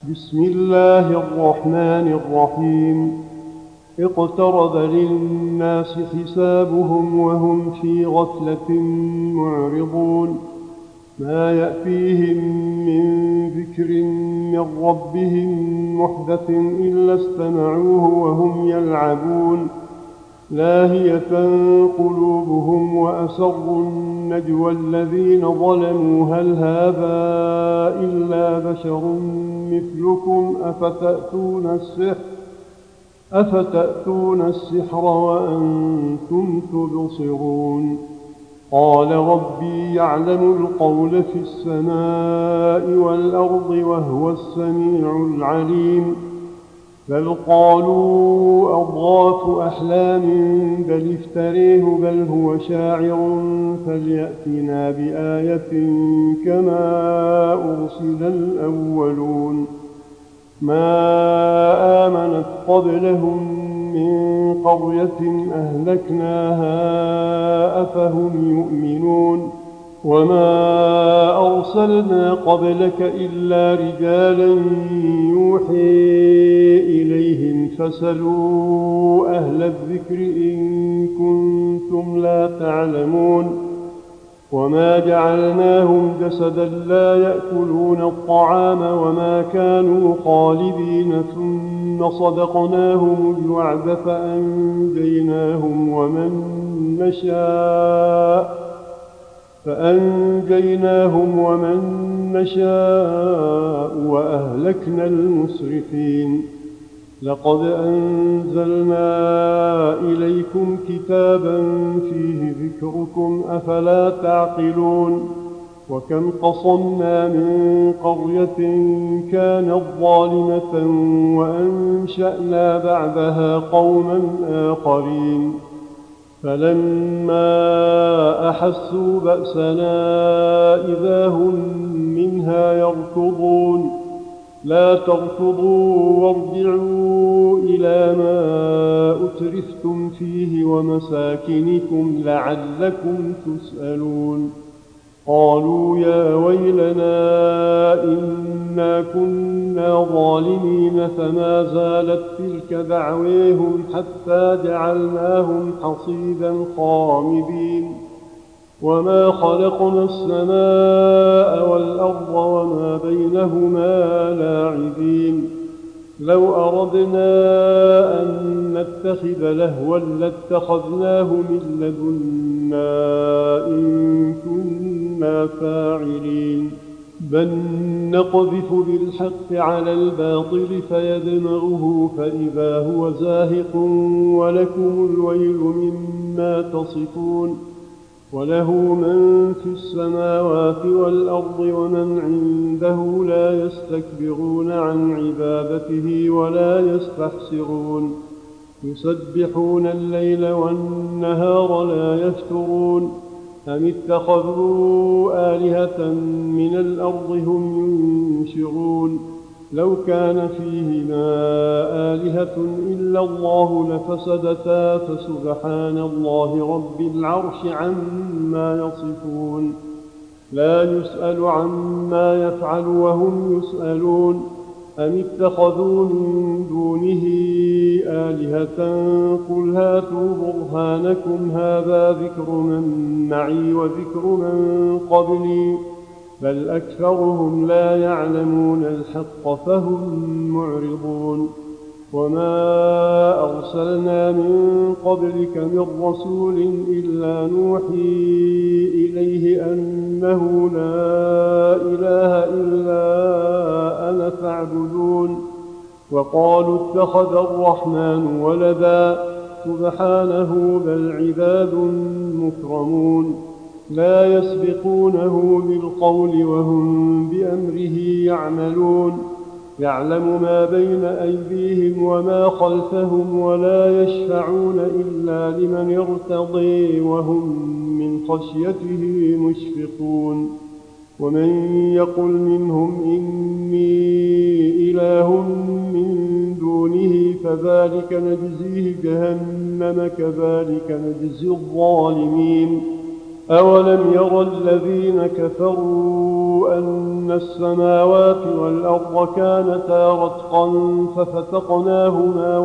بسم الله الرحمن الرحيم. اقترب للناس حسابهم وهم في غفلة معرضون. ما يأتيهم من ذكر من ربهم محدث إلا استمعوه وهم يلعبون. لاهية قلوبهم وأسروا النجوى الذين ظلموا هل هذا إلا بشر مثلكم أفتأتون السحر وأنتم تبصرون. قال ربي يعلم القول في السماء والأرض وهو السميع العليم. بل قالوا أضغاث أحلام بل افتريه بل هو شاعر فليأتنا بآية كما أرسل الأولون. ما آمنت قبلهم من قرية أهلكناها أفهم يؤمنون. وما أرسلنا قبلك إلا رجالا يوحي إليهم فاسألوا أهل الذكر إن كنتم لا تعلمون. وما جعلناهم جسدا لا يأكلون الطعام وما كانوا خالدين ثم صدقناهم الوعد فأنجيناهم ومن نشاء وأهلكنا المسرفين. لقد أنزلنا إليكم كتابا فيه ذكركم أفلا تعقلون. وكم قصمنا من قرية كانت ظالمة وأنشأنا بعدها قوما آخرين. فلما أحسوا بأسنا إذا هم منها يركضون. لا تركضوا وارجعوا إلى ما أترفتم فيه ومساكنكم لعلكم تسألون. قالوا يا ويلنا إنا كنا ظالمين فما زالت تلك دعويهم حتى جعلناهم حصيدا خامدين. وما خلقنا السماء والأرض وما بينهما لاعبين. لو أردنا أن نتخذ لهوا لاتخذناه من لدنا إن كنا فاعلين. بل نقذف بالحق على الباطل فيدمغه فإذا هو زاهق ولكم الويل مما تصفون. وله من في السماوات والأرض ومن عنده لا يستكبرون عن عبادته ولا يستحسرون. يسبحون الليل والنهار لا يفترون. أم اتخذوا آلهة من الأرض هم ينشرون. لو كان فيهما آلهة إلا الله لفسدتا فسبحان الله رب العرش عما يصفون. لا يسأل عما يفعل وهم يسألون. أم اتخذوا من دونه آلهة قل هاتوا برهانكم هذا ذكر من معي وذكر من قبلي بل أكثرهم لا يعلمون الحق فهم معرضون. وما أرسلنا من قبلك من رسول إلا نوحي إليه أنه لا إله إلا أنا فاعبدون. وقالوا اتخذ الرحمن ولدا سبحانه بل عباد مكرمون. لا يسبقونه بالقول وهم بأمره يعملون. يعلم ما بين أيديهم وما خلفهم ولا يشفعون إلا لمن ارتضي وهم من خشيته مشفقون. ومن يقل منهم إني إله من دونه فذلك نجزيه جهنم كذلك نجزي الظالمين. أولم ير الذين كفروا أن السماوات والأرض كانتا رتقا ففتقناهما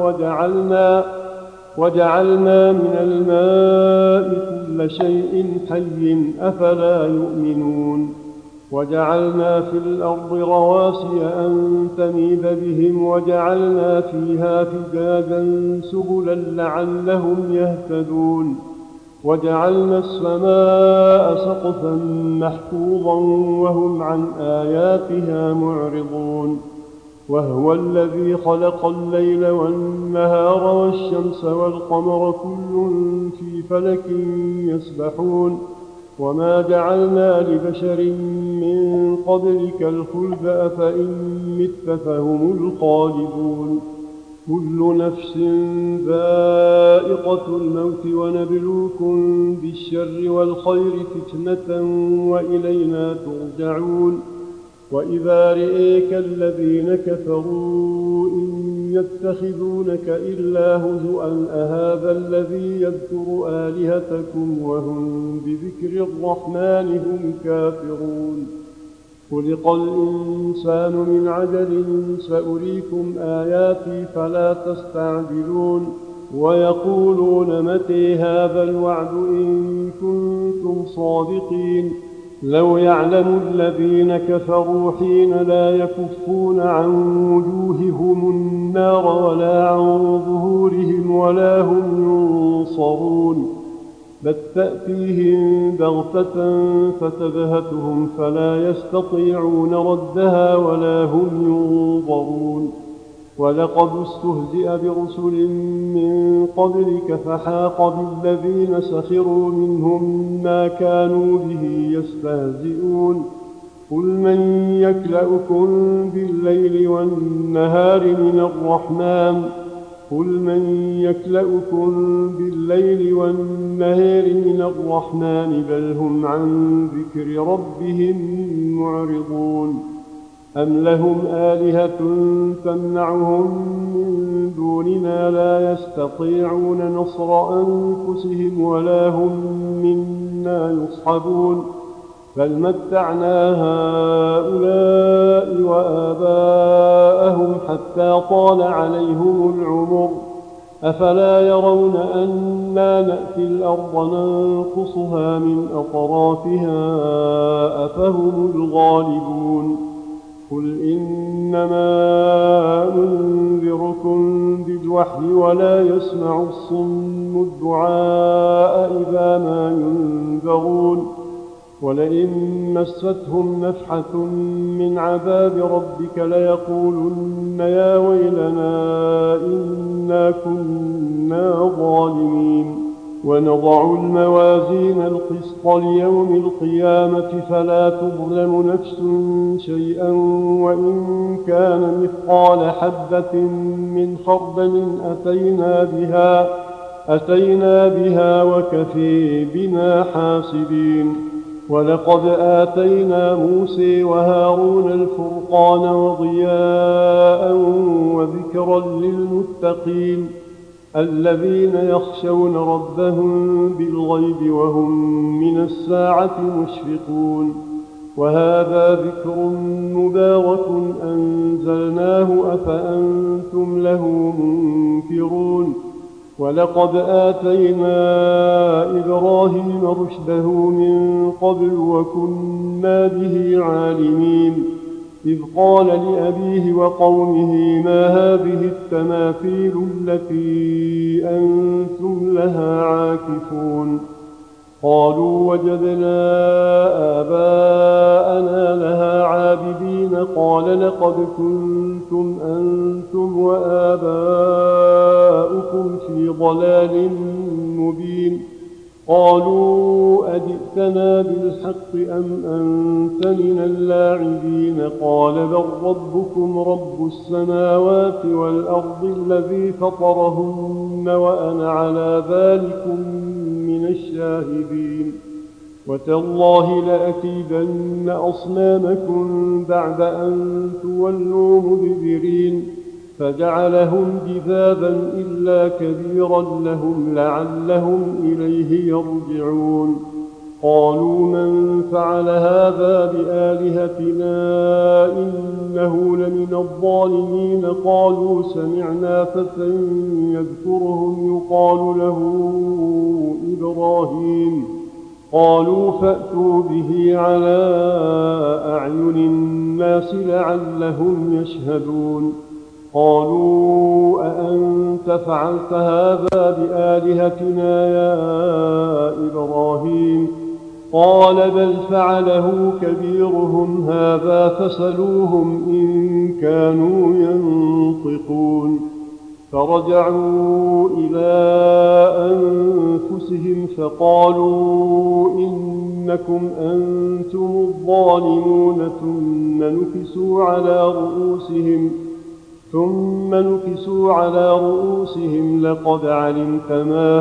وجعلنا من الماء كل شيء حي أفلا يؤمنون وجعلنا في الأرض رواسي أن تميد بهم وجعلنا فيها فجاجا سبلا لعلهم يهتدون وجعلنا السماء سقفا محفوظا وهم عن آياتها معرضون وهو الذي خلق الليل والنهار والشمس والقمر كل في فلك يسبحون وما جعلنا لبشر من قبلك الخلد أفإن مت فهم الخالدون كل نفس ذائقة الموت ونبلوكم بالشر والخير فتنة وإلينا ترجعون وإذا رئيك الذين كفروا إن يتخذونك إلا هزؤا أهذا الذي يذكر آلهتكم وهم بذكر الرحمن هم كافرون خلق الإنسان من عجل سأريكم آياتي فلا تستعجلون ويقولون متى هذا الوعد إن كنتم صادقين لو يعلم الذين كفروا حين لا يكفون عن وجوههم النار ولا عن ظهورهم ولا هم ينصرون بل تأتيهم بغتة فتبهتهم فلا يستطيعون ردها ولا هم ينظرون ولقد استهزئ برسل من قبلك فحاق بالذين سخروا منهم ما كانوا به يستهزئون قل من يكلؤكم بالليل والنهار من الرحمن قل من يكلؤكم بالليل والنهار من الرحمن بل هم عن ذكر ربهم معرضون أم لهم آلهة تمنعهم من دوننا لا يستطيعون نصر أنفسهم ولا هم منا يصحبون بل متعنا هؤلاء وآباءهم حتى طال عليهم العمر أفلا يرون أنا نأتي الأرض ننقصها من أطرافها أفهم الغالبون قل إنما أنذركم بالوحي ولا يسمع الصم الدعاء إذا ما ينذرون ولئن مستهم نفحة من عذاب ربك ليقولن يا ويلنا إنا كنا ظالمين ونضع الموازين القسط ليوم القيامة فلا تظلم نفس شيئا وإن كان مثقال حبة من خردل أتينا بها وكفي بنا حاسبين ولقد آتينا موسى وهارون الفرقان وضياء وذكرا للمتقين الذين يخشون ربهم بالغيب وهم من الساعة مشفقون وهذا ذكر مبارك أنزلناه أفأنتم له منكرون ولقد آتينا إبراهيم رشده من قبل وكنا به عالمين إذ قال لأبيه وقومه ما هذه التماثيل التي أنتم لها عاكفون قالوا وجدنا آباءنا لها عابدين قال لقد كنتم أنتم وآباؤكم في ضلال مبين قالوا أجئتنا بالحق أم أنت من اللاعبين قال بل ربكم رب السماوات والأرض الذي فطرهن وأنا على ذلكم من الشاهدين وتالله لأكيدن أصنامكم بعد أن تولوا مدبرين فجعلهم جذاذا إلا كبيرا لهم لعلهم إليه يرجعون قالوا من فعل هذا بآلهتنا إنه لمن الظالمين. قالوا سمعنا فتى يذكرهم يقال له إبراهيم. قالوا فأتوا به على أعين الناس لعلهم يشهدون. قالوا أأنت فعلت هذا بآلهتنا يا إبراهيم؟ قال بل فعله كبيرهم هذا فاسألوهم إن كانوا ينطقون. فرجعوا إلى أنفسهم فقالوا إنكم أنتم الظالمون. ثم نكسوا على رؤوسهم لقد علمت ما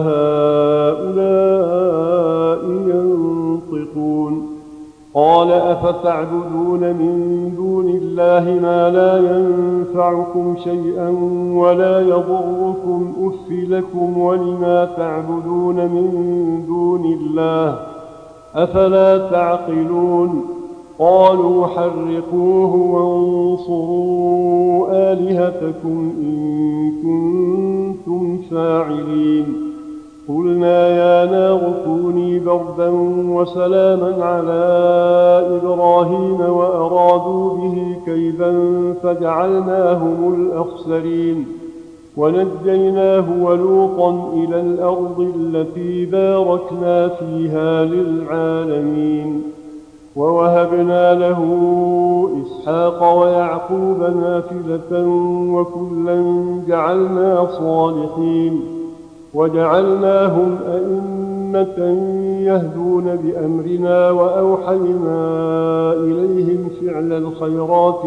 هؤلاء ينطقون. قال أفتعبدون من دون الله ما لا ينفعكم شيئا ولا يضركم؟ أف لكم ولما تعبدون من دون الله أفلا تعقلون؟ قالوا حرقوه وانصروا آلهتكم إن كنتم فاعلين. قلنا يا نار كوني بردا وسلاما على إبراهيم وأرادوا به كيدا فجعلناهم الأخسرين. ونجيناه ولوطا إلى الأرض التي باركنا فيها للعالمين. ووهبنا له إسحاق ويعقوب نافلة وكلا جعلنا صالحين وجعلناهم أئمة يهدون بأمرنا وأوحينا إليهم فعل الخيرات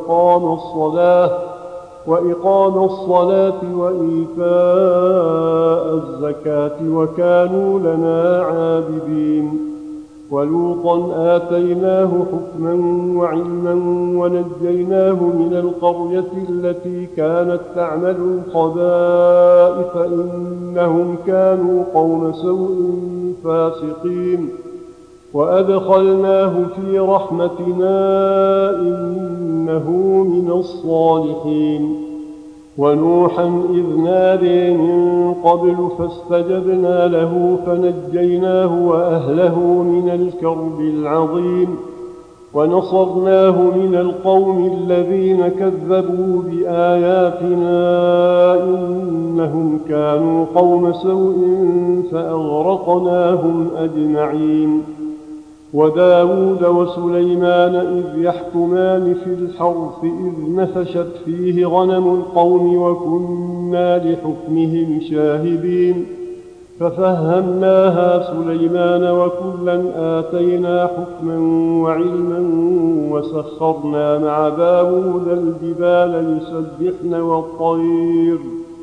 وإقام الصلاة وإيتاء الزكاة وكانوا لنا عابدين. ولوطا آتيناه حكما وعلما ونجيناه من القرية التي كانت تعمل الخبائث إنهم كانوا قوم سوء فاسقين. وأدخلناه في رحمتنا إنه من الصالحين. ونوحا إذ نادي من قبل فاستجبنا له فنجيناه وأهله من الكرب العظيم ونصرناه من القوم الذين كذبوا بآياتنا إنهم كانوا قوم سوء فأغرقناهم أجمعين. وداود وسليمان إذ يحكمان في الحرث إذ نفشت فيه غنم القوم وكنا لحكمهم شاهدين. ففهمناها سليمان وكلا آتينا حكما وعلما وسخرنا مع داود الجبال يسبحن والطير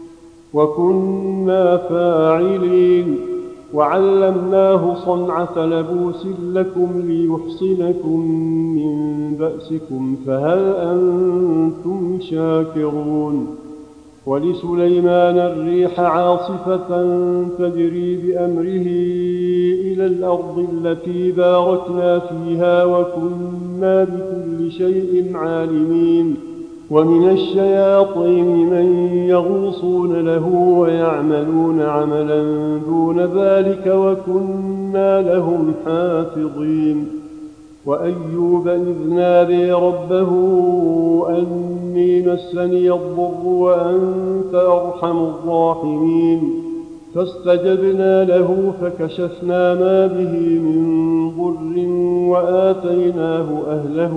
وكنا فاعلين. وعلمناه صنعة لبوس لكم ليحصنكم من بأسكم فهل أنتم شاكرون. ولسليمان الريح عاصفة تجري بأمره إلى الأرض التي باركنا فيها وكنا بكل شيء عالمين. ومن الشياطين من يغوصون له ويعملون عملا دون ذلك وكنا لهم حافظين. وأيوب إذ نادي ربه أني مسني الضر وأنت أرحم الراحمين. فاستجبنا له فكشفنا ما به من ضر وآتيناه أهله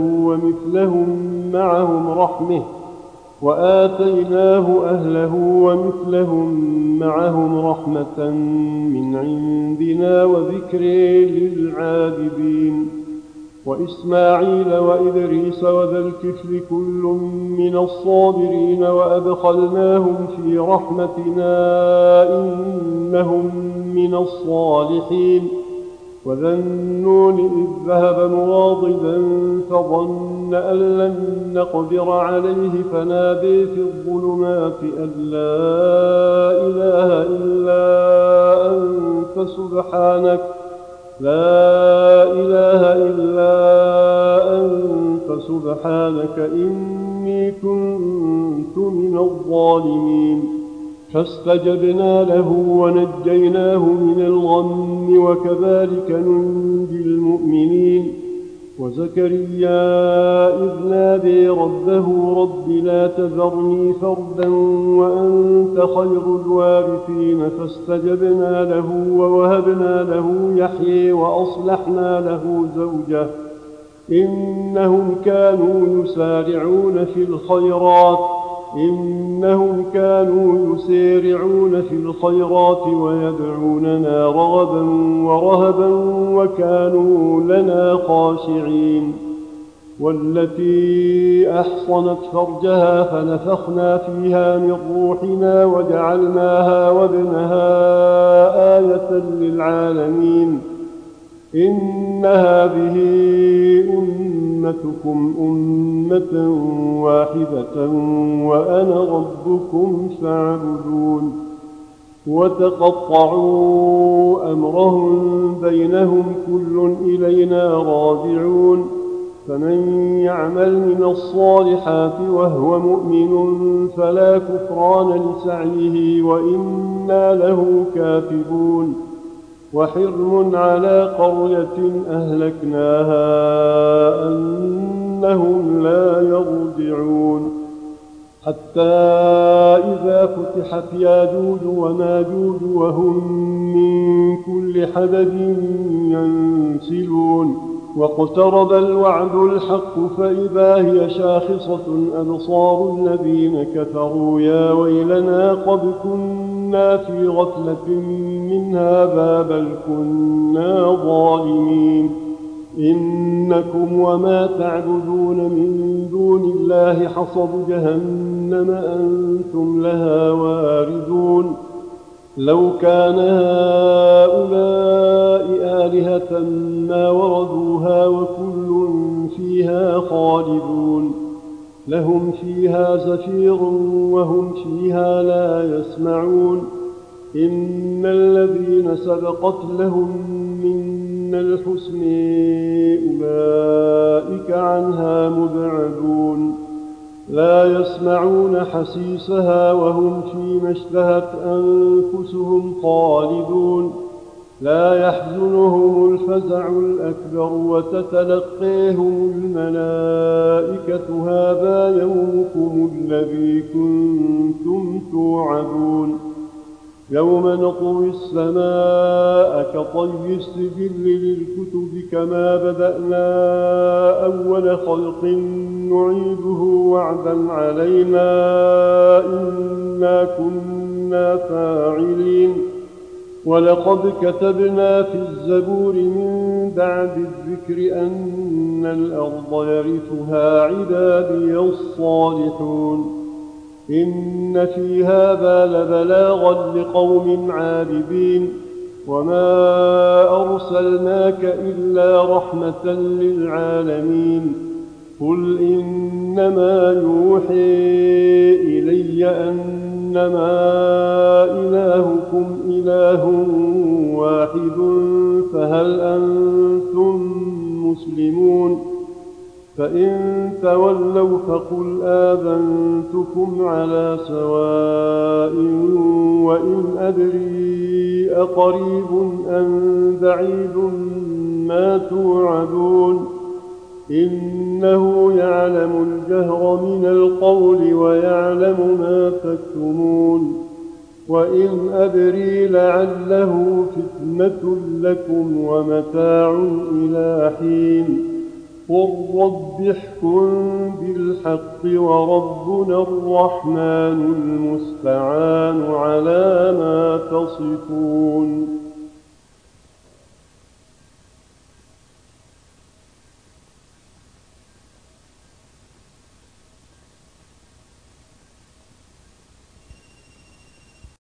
ومثلهم معهم رحمة من عندنا وذكر للعابدين. وإسماعيل وإدريس وذا الكفل كل من الصابرين وأدخلناهم في رحمتنا إنهم من الصالحين. وذا النون إذ ذهب مغاضبا فظن أن لن نقدر عليه فنادي في الظلمات أن لا إله إلا أنت لا إله إلا أنت سبحانك إني كنت من الظالمين. فاستجبنا له ونجيناه من الغم وكذلك ننجي المؤمنين. وزكريا إذ نادي ربه رب لا تذرني فردا وأنت خير الوارثين فاستجبنا له ووهبنا له يحيى وأصلحنا له زوجه إنهم كانوا يسارعون في الخيرات ويدعوننا رغبا ورهبا وكانوا لنا خاشعين. والتي أحصنت فرجها فنفخنا فيها من روحنا وجعلناها وابنها آية للعالمين. إن هذه أمتكم أمة واحدة وأنا ربكم فاعبدون. وتقطعوا أمرهم بينهم كل إلينا راجعون. فمن يعمل من الصالحات وهو مؤمن فلا كفران لسعيه وإنا له كاتبون. وحرم على قرية أهلكناها أنهم لا يرجعون. حتى إذا فتحت ياجوج وماجوج وهم من كل حدب ينسلون. واقترب الوعد الحق فإذا هي شاخصة أبصار الذين كفروا يا ويلنا قد كنا في غفلة من هذا بل كنا ظالمين. إنكم وما تعبدون من دون الله حصب جهنم أنتم لها واردون. لو كان هؤلاء آلهة ما وردوها وكل فيها خالدون. لهم فيها زفير وهم فيها لا يسمعون. إن الذين سبقت لهم منا الحسن أولئك عنها مبعدون. لا يسمعون حسيسها وهم فيما اشتهت أنفسهم خالدون. لا يحزنهم الفزع الأكبر وتتلقيهم الملائكة هذا يومكم الذي كنتم توعدون. يوم نطوي السماء كطي السجل للكتب كما بدأنا أول خلق نعيده وعدا علينا إنا كنا فاعلين. ولقد كتبنا في الزبور من بعد الذكر أن الأرض يرثها عبادي الصالحون. إن في هذا لبلاغا لقوم عابدين. وما أرسلناك إلا رحمة للعالمين. قل إنما يوحي إلي أنما إلهكم إله واحد فهل أنتم مسلمون؟ فإن تولوا فقل آذنتكم على سواء وإن أدري أقريب أم بعيد ما توعدون. إنه يعلم الجهر من القول ويعلم ما تكتمون. وإن أدري لعله فتنة لكم ومتاع إلى حين. قل رب احكم بالحق وربنا الرحمن المستعان على ما تصفون.